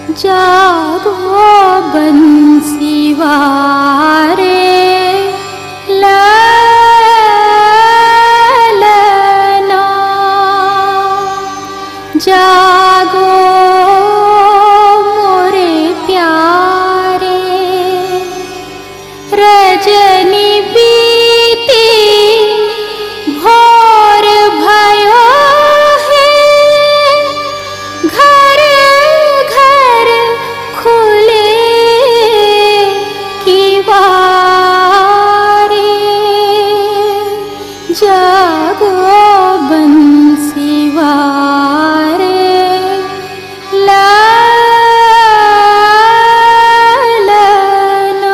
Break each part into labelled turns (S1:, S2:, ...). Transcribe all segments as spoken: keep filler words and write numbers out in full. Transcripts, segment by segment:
S1: जागो बंसी वारे ललना, जागो मोरे प्यारे, रजनी बीती भोर भयो है, घर घर खुले किवारे, जागो बंसी वारे ललना।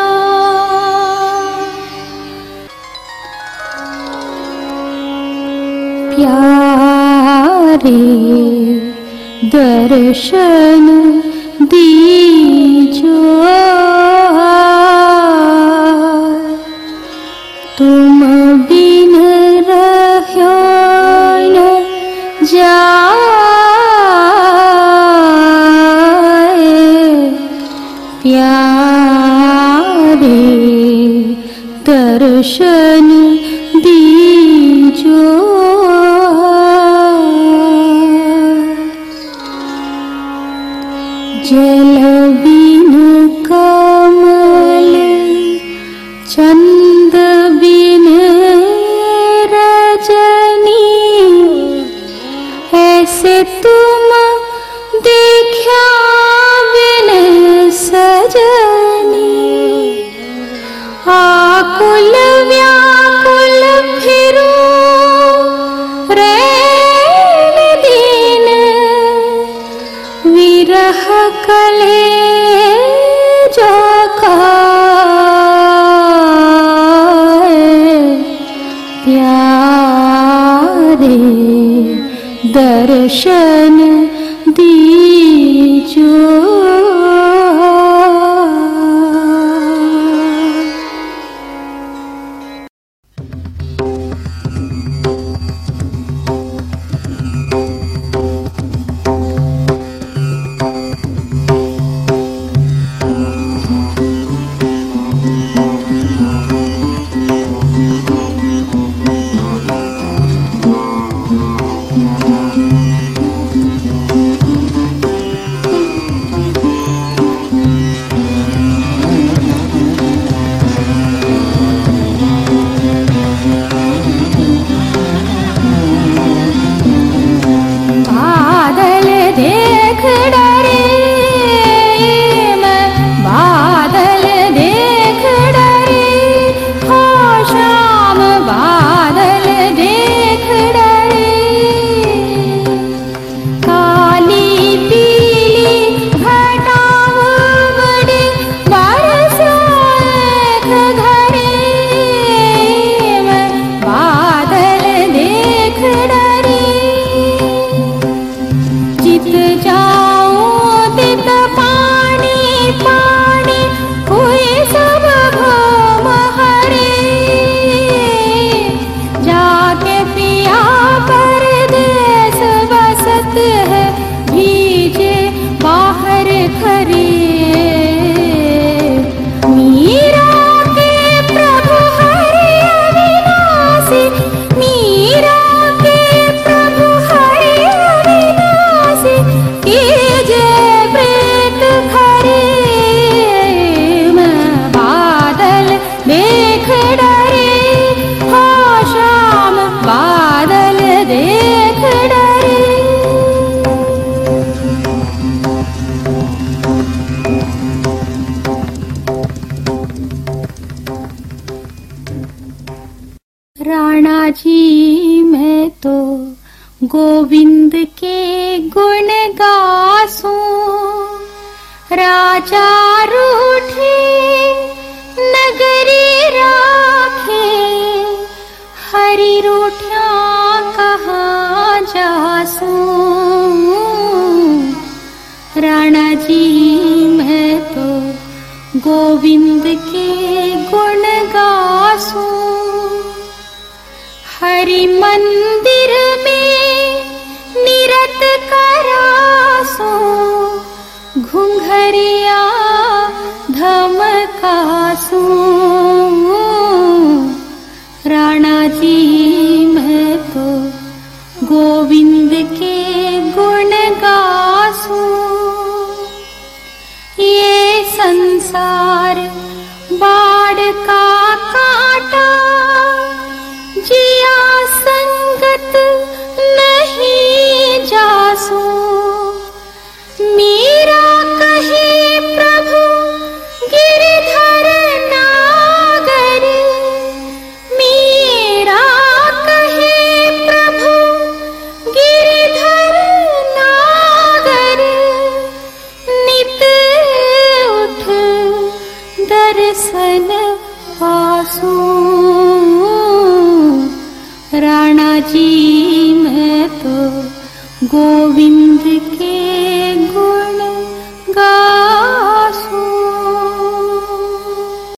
S1: प्यारे दर्शन दीजो, तुम बिन रह्यो न जाए, प्यारे दर्शन दीजो। जल बिन कमल, चंद बिन रजनी, ऐसे तुम देखा बिन सजनी, आकुल व्याकुल फिरो रैन दीन, विरह कले जो प्यारे दर्शन दीजो। राणा जी मैं तो गोविंद के गुण गासूं, राजा रूठे नगरी राखे, हरि रूठा कहाँ जासूं। राणा जी मैं तो गोविंद के गुण गासूं, हरि मंदिर में निरत करासो, घुंघ दरिया धमकासूं। राणा जी मैं तो गोविंद के गुण गासूं। ये संसार बाढ़ का कांटा, जिया संगत नहीं जासू। मीरा कहे प्रभु गिरधर नागर, मीरा कहे प्रभु गिरधर नागर। नित उठ दर्शन पासूं। राणा जी मैं तो गोविंद के